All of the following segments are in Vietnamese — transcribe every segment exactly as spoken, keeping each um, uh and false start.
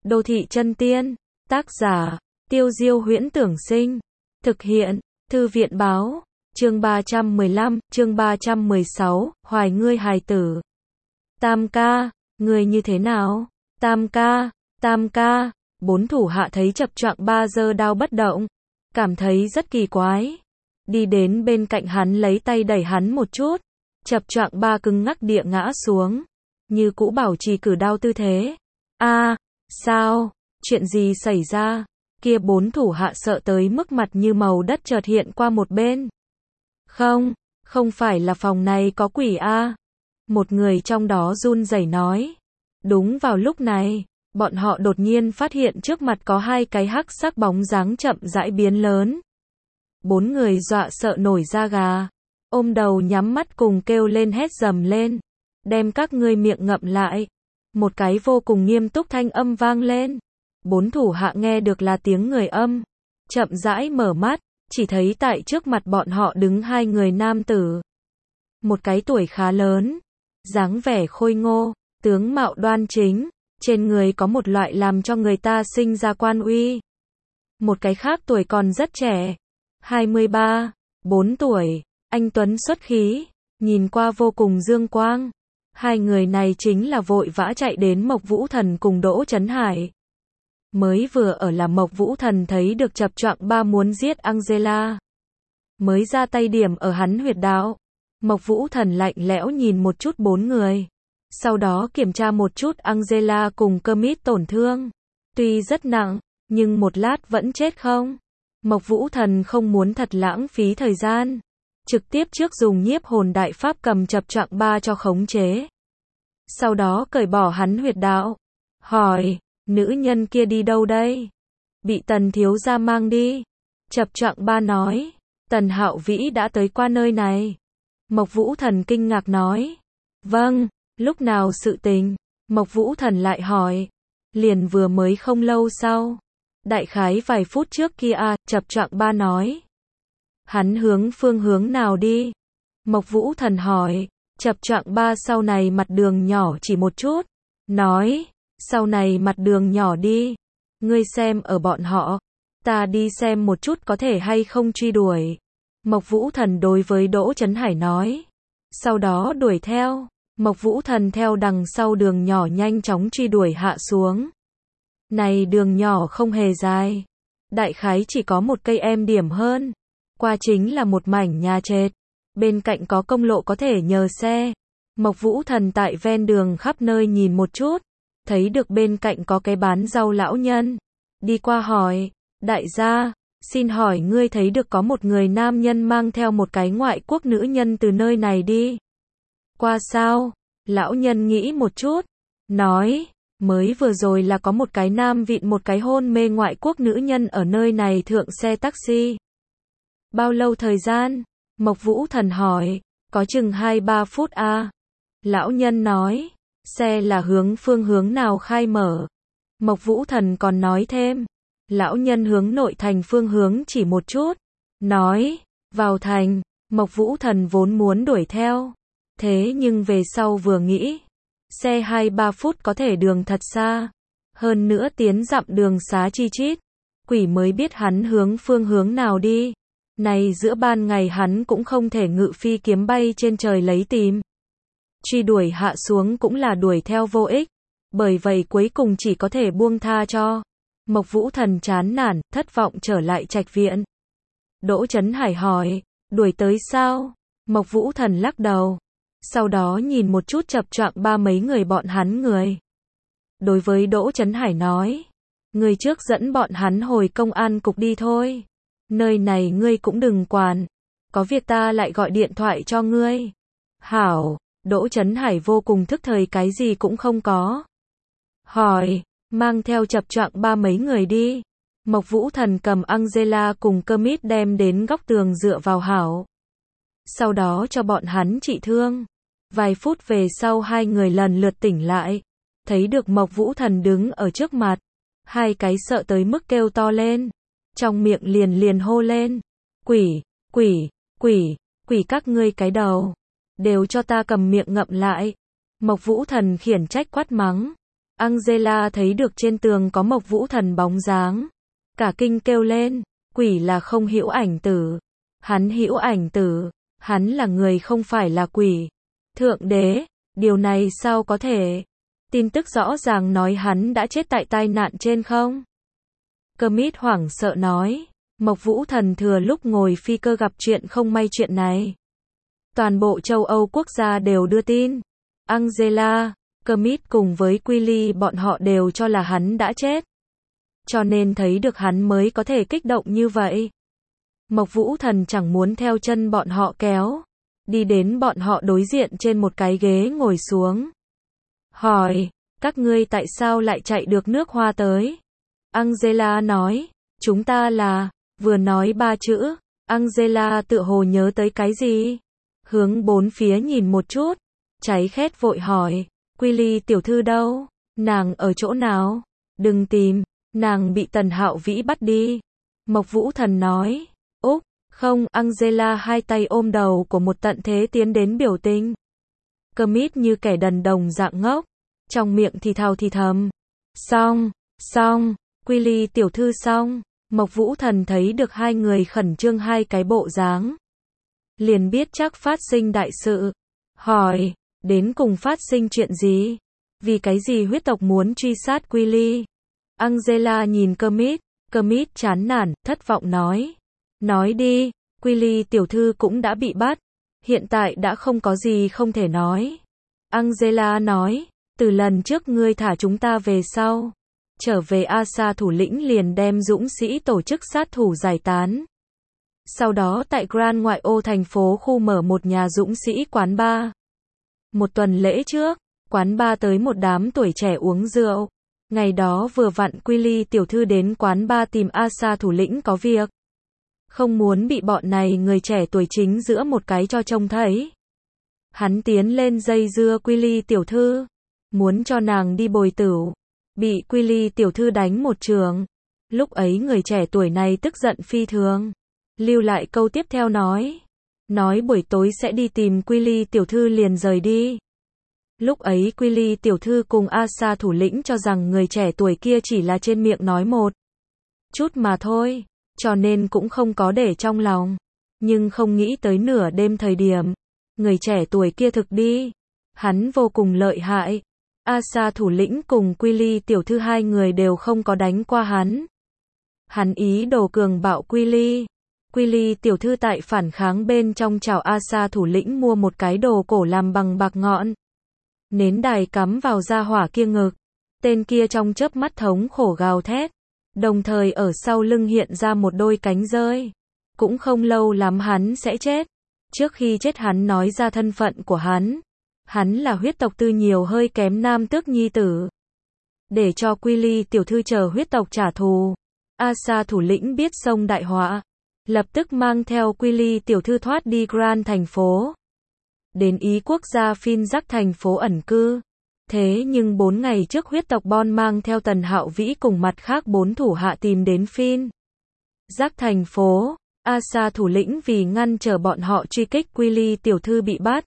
Đô thị chân tiên. Tác giả, Tiêu Diêu Huyễn Tưởng Sinh. Thực hiện, Thư viện Báo. Chương ba trăm mười lăm, chương ba trăm mười sáu, Hoài ngươi hài tử. Tam ca, người như thế nào? Tam ca, tam ca. Bốn thủ hạ thấy chập choạng ba giơ đao bất động, cảm thấy rất kỳ quái. Đi đến bên cạnh hắn lấy tay đẩy hắn một chút. Chập choạng ba cứng ngắc địa ngã xuống, như cũ bảo trì cử đao tư thế. A, sao? Chuyện gì xảy ra? Kia bốn thủ hạ sợ tới mức mặt như màu đất chợt hiện qua một bên. Không, không phải là phòng này có quỷ a. Một người trong đó run rẩy nói. Đúng vào lúc này, bọn họ đột nhiên phát hiện trước mặt có hai cái hắc sắc bóng dáng chậm rãi biến lớn. Bốn người dọa sợ nổi da gà, ôm đầu nhắm mắt cùng kêu lên hét dầm lên. Đem các ngươi miệng ngậm lại. Một cái vô cùng nghiêm túc thanh âm vang lên. Bốn thủ hạ nghe được là tiếng người âm, chậm rãi mở mắt, chỉ thấy tại trước mặt bọn họ đứng hai người nam tử. Một cái tuổi khá lớn, dáng vẻ khôi ngô, tướng mạo đoan chính, trên người có một loại làm cho người ta sinh ra quan uy. Một cái khác tuổi còn rất trẻ, hai mươi ba, bốn tuổi, anh tuấn xuất khí, nhìn qua vô cùng dương quang. Hai người này chính là vội vã chạy đến Mộc Vũ Thần cùng Đỗ Chấn Hải. Mới vừa ở là Mộc Vũ Thần thấy được chập choạng ba muốn giết Angela, mới ra tay điểm ở hắn huyệt đạo. Mộc Vũ Thần lạnh lẽo nhìn một chút bốn người, sau đó kiểm tra một chút Angela cùng Kermit tổn thương. Tuy rất nặng, nhưng một lát vẫn chết không. Mộc Vũ Thần không muốn thật lãng phí thời gian, trực tiếp trước dùng nhiếp hồn đại pháp cầm chập choạng ba cho khống chế. Sau đó cởi bỏ hắn huyệt đạo, hỏi, nữ nhân kia đi đâu đây? Bị Tần thiếu gia mang đi. Chập choạng ba nói, Tần Hạo Vĩ đã tới qua nơi này. Mộc Vũ Thần kinh ngạc nói, vâng, lúc nào sự tình? Mộc Vũ Thần lại hỏi, liền vừa mới không lâu sau. Đại khái vài phút trước kia à, chập choạng ba nói. Hắn hướng phương hướng nào đi? Mộc Vũ Thần hỏi. Chập choạng ba sau này mặt đường nhỏ chỉ một chút, nói, sau này mặt đường nhỏ đi, ngươi xem ở bọn họ, ta đi xem một chút có thể hay không truy đuổi. Mộc Vũ Thần đối với Đỗ Chấn Hải nói, sau đó đuổi theo. Mộc Vũ Thần theo đằng sau đường nhỏ nhanh chóng truy đuổi hạ xuống. Này đường nhỏ không hề dài, đại khái chỉ có một cây em điểm hơn, qua chính là một mảnh nhà trệt. Bên cạnh có công lộ có thể nhờ xe. Mộc Vũ Thần tại ven đường khắp nơi nhìn một chút, thấy được bên cạnh có cái bán rau lão nhân. Đi qua hỏi, đại gia, xin hỏi ngươi thấy được có một người nam nhân mang theo một cái ngoại quốc nữ nhân từ nơi này đi qua sao? Lão nhân nghĩ một chút, nói, mới vừa rồi là có một cái nam vịn một cái hôn mê ngoại quốc nữ nhân ở nơi này thượng xe taxi. Bao lâu thời gian? Mộc Vũ Thần hỏi, có chừng hai ba phút a. À? Lão nhân nói, xe là hướng phương hướng nào khai mở? Mộc Vũ Thần còn nói thêm, lão nhân hướng nội thành phương hướng chỉ một chút, nói, vào thành. Mộc Vũ Thần vốn muốn đuổi theo, thế nhưng về sau vừa nghĩ, xe hai ba phút có thể đường thật xa, hơn nữa tiến dặm đường xá chi chít, quỷ mới biết hắn hướng phương hướng nào đi. Này giữa ban ngày hắn cũng không thể ngự phi kiếm bay trên trời lấy tìm. Truy đuổi hạ xuống cũng là đuổi theo vô ích, bởi vậy cuối cùng chỉ có thể buông tha cho. Mộc Vũ Thần chán nản, thất vọng trở lại trạch viện. Đỗ Chấn Hải hỏi, đuổi tới sao? Mộc Vũ Thần lắc đầu, sau đó nhìn một chút chập choạng ba mấy người bọn hắn người. Đối với Đỗ Chấn Hải nói, người trước dẫn bọn hắn hồi công an cục đi thôi. Nơi này ngươi cũng đừng quản, có việc ta lại gọi điện thoại cho ngươi. Hảo. Đỗ Chấn Hải vô cùng thức thời, cái gì cũng không có. Hỏi, mang theo chập choạng ba mấy người đi. Mộc Vũ Thần cầm Angela cùng Kermit đem đến góc tường dựa vào hảo. Sau đó cho bọn hắn trị thương. Vài phút về sau hai người lần lượt tỉnh lại, thấy được Mộc Vũ Thần đứng ở trước mặt. Hai cái sợ tới mức kêu to lên, trong miệng liền liền hô lên, quỷ, quỷ, quỷ, quỷ các ngươi cái đầu, đều cho ta cầm miệng ngậm lại. Mộc Vũ Thần khiển trách quát mắng, Angela thấy được trên tường có Mộc Vũ Thần bóng dáng. Cả kinh kêu lên, quỷ là không hữu ảnh tử. Hắn hữu ảnh tử, hắn là người không phải là quỷ. Thượng đế, điều này sao có thể? Tin tức rõ ràng nói hắn đã chết tại tai nạn trên không? Kermit hoảng sợ nói. Mộc Vũ Thần thừa lúc ngồi phi cơ gặp chuyện không may chuyện này. Toàn bộ châu Âu quốc gia đều đưa tin. Angela, Kermit cùng với Quilly bọn họ đều cho là hắn đã chết. Cho nên thấy được hắn mới có thể kích động như vậy. Mộc Vũ Thần chẳng muốn theo chân bọn họ kéo. Đi đến bọn họ đối diện trên một cái ghế ngồi xuống. Hỏi, các ngươi tại sao lại chạy được nước Hoa tới? Angela nói, chúng ta là, vừa nói ba chữ, Angela tựa hồ nhớ tới cái gì? Hướng bốn phía nhìn một chút, cháy khét vội hỏi, Quilly tiểu thư đâu? Nàng ở chỗ nào? Đừng tìm, nàng bị Tần Hạo Vĩ bắt đi. Mộc Vũ Thần nói, Úc, không, Angela hai tay ôm đầu của một tận thế tiến đến biểu tình. Kermit như kẻ đần đồng dạng ngốc, trong miệng thì thào thì thầm. Xong, xong, Quilly tiểu thư xong. Mộc Vũ Thần thấy được hai người khẩn trương hai cái bộ dáng. Liền biết chắc phát sinh đại sự. Hỏi, đến cùng phát sinh chuyện gì? Vì cái gì huyết tộc muốn truy sát Quilly? Angela nhìn Kermit, Kermit chán nản, thất vọng nói. Nói đi, Quilly tiểu thư cũng đã bị bắt. Hiện tại đã không có gì không thể nói. Angela nói, từ lần trước ngươi thả chúng ta về sau. Trở về Asa thủ lĩnh liền đem dũng sĩ tổ chức sát thủ giải tán. Sau đó tại Grand ngoại ô thành phố khu mở một nhà dũng sĩ quán bar. Một tuần lễ trước, quán bar tới một đám tuổi trẻ uống rượu. Ngày đó vừa vặn Quilly tiểu thư đến quán bar tìm Asa thủ lĩnh có việc. Không muốn bị bọn này người trẻ tuổi chính giữa một cái cho trông thấy. Hắn tiến lên dây dưa Quilly tiểu thư. Muốn cho nàng đi bồi tửu. Bị Quilly tiểu thư đánh một trường. Lúc ấy người trẻ tuổi này tức giận phi thường. Lưu lại câu tiếp theo nói. Nói buổi tối sẽ đi tìm Quilly tiểu thư liền rời đi. Lúc ấy Quilly tiểu thư cùng Asa thủ lĩnh cho rằng người trẻ tuổi kia chỉ là trên miệng nói một chút mà thôi. Cho nên cũng không có để trong lòng. Nhưng không nghĩ tới nửa đêm thời điểm. Người trẻ tuổi kia thực đi. Hắn vô cùng lợi hại. Asa thủ lĩnh cùng Quilly tiểu thư hai người đều không có đánh qua hắn. Hắn ý đồ cường bạo Quilly. Quilly tiểu thư tại phản kháng bên trong chào Asa thủ lĩnh mua một cái đồ cổ làm bằng bạc ngọn. Nến đài cắm vào da hỏa kia ngực. Tên kia trong chớp mắt thống khổ gào thét. Đồng thời ở sau lưng hiện ra một đôi cánh rơi. Cũng không lâu lắm hắn sẽ chết. Trước khi chết hắn nói ra thân phận của hắn. Hắn là huyết tộc tư nhiều hơi kém nam tước nhi tử. Để cho Quilly tiểu thư chờ huyết tộc trả thù. Asa thủ lĩnh biết sông đại họa. Lập tức mang theo Quilly tiểu thư thoát đi Grand thành phố. Đến Ý quốc gia Phin Rắc thành phố ẩn cư. Thế nhưng bốn ngày trước huyết tộc Bon mang theo Tần Hạo Vĩ cùng mặt khác bốn thủ hạ tìm đến Phin Rắc thành phố. Asa thủ lĩnh vì ngăn trở bọn họ truy kích Quilly tiểu thư bị bắt.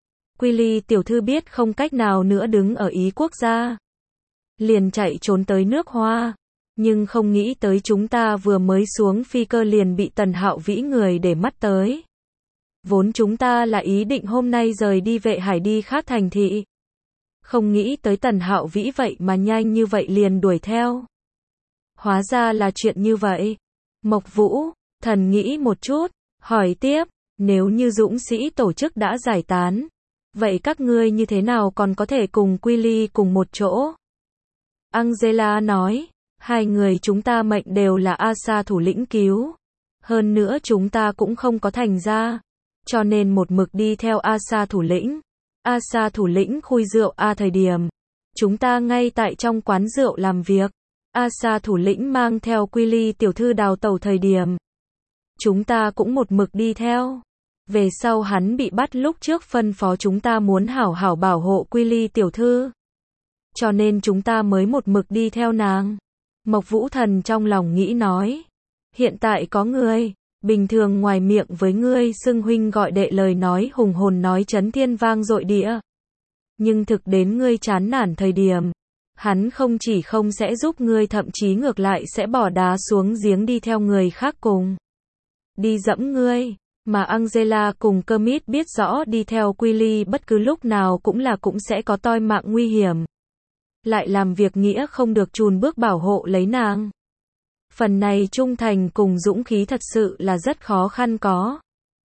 Quilly tiểu thư biết không cách nào nữa đứng ở Ý quốc gia. Liền chạy trốn tới nước Hoa. Nhưng không nghĩ tới chúng ta vừa mới xuống phi cơ liền bị Tần Hạo Vĩ người để mắt tới. Vốn chúng ta là ý định hôm nay rời đi Vệ Hải đi khác thành thị. Không nghĩ tới Tần Hạo Vĩ vậy mà nhanh như vậy liền đuổi theo. Hóa ra là chuyện như vậy. Mộc Vũ Thần nghĩ một chút, hỏi tiếp, nếu như dũng sĩ tổ chức đã giải tán, vậy các ngươi như thế nào còn có thể cùng Quilly cùng một chỗ? Angela nói, hai người chúng ta mệnh đều là Asa thủ lĩnh cứu. Hơn nữa chúng ta cũng không có thành ra. Cho nên một mực đi theo Asa thủ lĩnh. Asa thủ lĩnh khui rượu A thời điểm. Chúng ta ngay tại trong quán rượu làm việc. Asa thủ lĩnh mang theo Quilly tiểu thư đào tẩu thời điểm. Chúng ta cũng một mực đi theo. Về sau hắn bị bắt lúc trước phân phó chúng ta muốn hảo hảo bảo hộ Quilly tiểu thư. Cho nên chúng ta mới một mực đi theo nàng. Mộc Vũ Thần trong lòng nghĩ nói. Hiện tại có người, bình thường ngoài miệng với ngươi xưng huynh gọi đệ lời nói hùng hồn nói chấn thiên vang dội địa. Nhưng thực đến ngươi chán nản thời điểm. Hắn không chỉ không sẽ giúp ngươi thậm chí ngược lại sẽ bỏ đá xuống giếng đi theo người khác cùng. Đi dẫm ngươi. Mà Angela cùng Kermit biết rõ đi theo Queenie bất cứ lúc nào cũng là cũng sẽ có toi mạng nguy hiểm. Lại làm việc nghĩa không được chùn bước bảo hộ lấy nàng. Phần này trung thành cùng dũng khí thật sự là rất khó khăn có.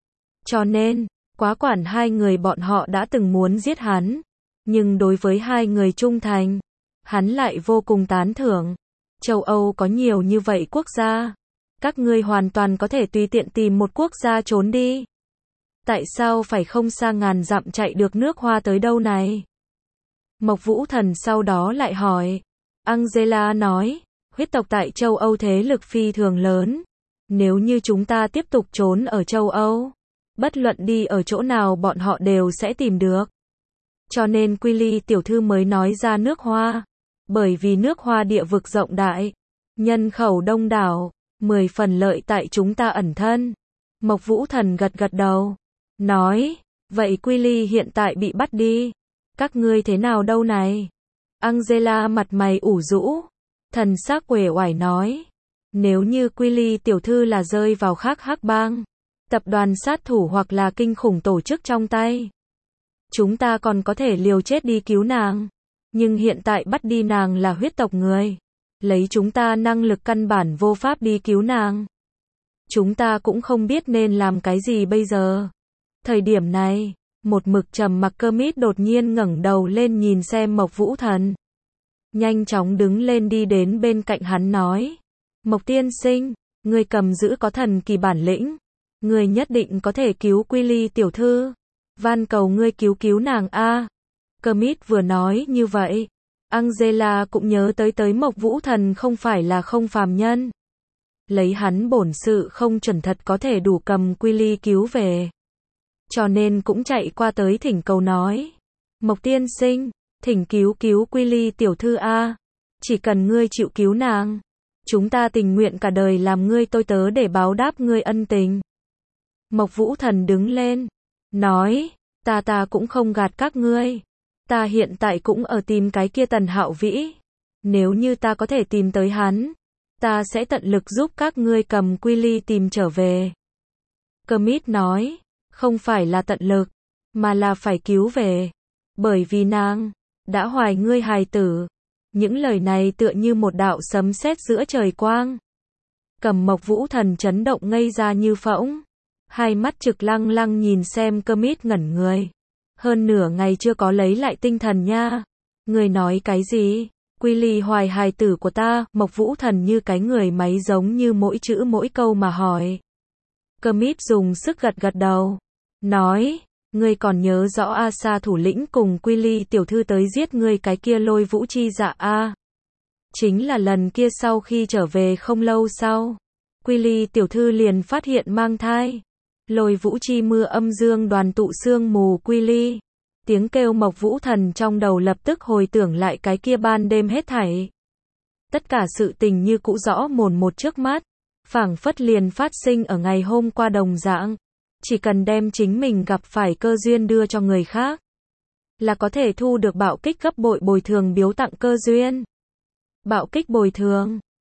Cho nên, quá quản hai người bọn họ đã từng muốn giết hắn. Nhưng đối với hai người trung thành, hắn lại vô cùng tán thưởng. Châu Âu có nhiều như vậy quốc gia. Các ngươi hoàn toàn có thể tùy tiện tìm một quốc gia trốn đi. Tại sao phải không xa ngàn dặm chạy được nước Hoa tới đâu này? Mộc Vũ Thần sau đó lại hỏi. Angela nói, huyết tộc tại châu Âu thế lực phi thường lớn. Nếu như chúng ta tiếp tục trốn ở châu Âu, bất luận đi ở chỗ nào bọn họ đều sẽ tìm được. Cho nên Queenie tiểu thư mới nói ra nước Hoa. Bởi vì nước Hoa địa vực rộng đại, nhân khẩu đông đảo, mười phần lợi tại chúng ta ẩn thân. Mộc Vũ Thần gật gật đầu, nói, vậy Queenie hiện tại bị bắt đi. Các ngươi thế nào đâu này? Angela mặt mày ủ rũ, thần sắc uể oải nói, nếu như Queenie tiểu thư là rơi vào khác hắc bang, tập đoàn sát thủ hoặc là kinh khủng tổ chức trong tay, chúng ta còn có thể liều chết đi cứu nàng. Nhưng hiện tại bắt đi nàng là huyết tộc người. Lấy chúng ta năng lực căn bản vô pháp đi cứu nàng. Chúng ta cũng không biết nên làm cái gì bây giờ. Thời điểm này, một mực trầm mặc Kermit đột nhiên ngẩng đầu lên nhìn xem Mộc Vũ Thần. Nhanh chóng đứng lên đi đến bên cạnh hắn nói. Mộc tiên sinh, ngươi cầm giữ có thần kỳ bản lĩnh. Ngươi nhất định có thể cứu Queenie tiểu thư. Van cầu ngươi cứu cứu nàng a. Kermit vừa nói như vậy, Angela cũng nhớ tới tới Mộc Vũ Thần không phải là không phàm nhân. Lấy hắn bổn sự không chuẩn thật có thể đủ cầm Queenie cứu về. Cho nên cũng chạy qua tới thỉnh cầu nói. Mộc tiên sinh, thỉnh cứu cứu Queenie tiểu thư a. Chỉ cần ngươi chịu cứu nàng, chúng ta tình nguyện cả đời làm ngươi tôi tớ để báo đáp ngươi ân tình. Mộc Vũ Thần đứng lên, nói, ta ta cũng không gạt các ngươi. Ta hiện tại cũng ở tìm cái kia Tần Hạo Vĩ. Nếu như ta có thể tìm tới hắn, ta sẽ tận lực giúp các ngươi cầm Queenie tìm trở về. Kermit nói, không phải là tận lực, mà là phải cứu về. Bởi vì nàng đã hoài ngươi hài tử. Những lời này tựa như một đạo sấm sét giữa trời quang. Cầm Mộc Vũ Thần chấn động ngây ra như phỗng. Hai mắt trực lăng lăng nhìn xem Kermit ngẩn người. Hơn nửa ngày chưa có lấy lại tinh thần nha. Người nói cái gì? Queenie hoài hài tử của ta. Mộc Vũ Thần như cái người máy giống như mỗi chữ mỗi câu mà hỏi. Kermit dùng sức gật gật đầu. Nói, ngươi còn nhớ rõ Asa thủ lĩnh cùng Queenie tiểu thư tới giết ngươi cái kia Lôi Vũ Chi dạ a? Chính là lần kia sau khi trở về không lâu sau. Queenie tiểu thư liền phát hiện mang thai. Lôi Vũ Chi mưa âm dương đoàn tụ sương mù Queenie. Tiếng kêu Mộc Vũ Thần trong đầu lập tức hồi tưởng lại cái kia ban đêm hết thảy. Tất cả sự tình như cũ rõ mồn một trước mắt, phảng phất liền phát sinh ở ngày hôm qua đồng dạng. Chỉ cần đem chính mình gặp phải cơ duyên đưa cho người khác, là có thể thu được bạo kích gấp bội bồi thường biếu tặng cơ duyên. Bạo kích bồi thường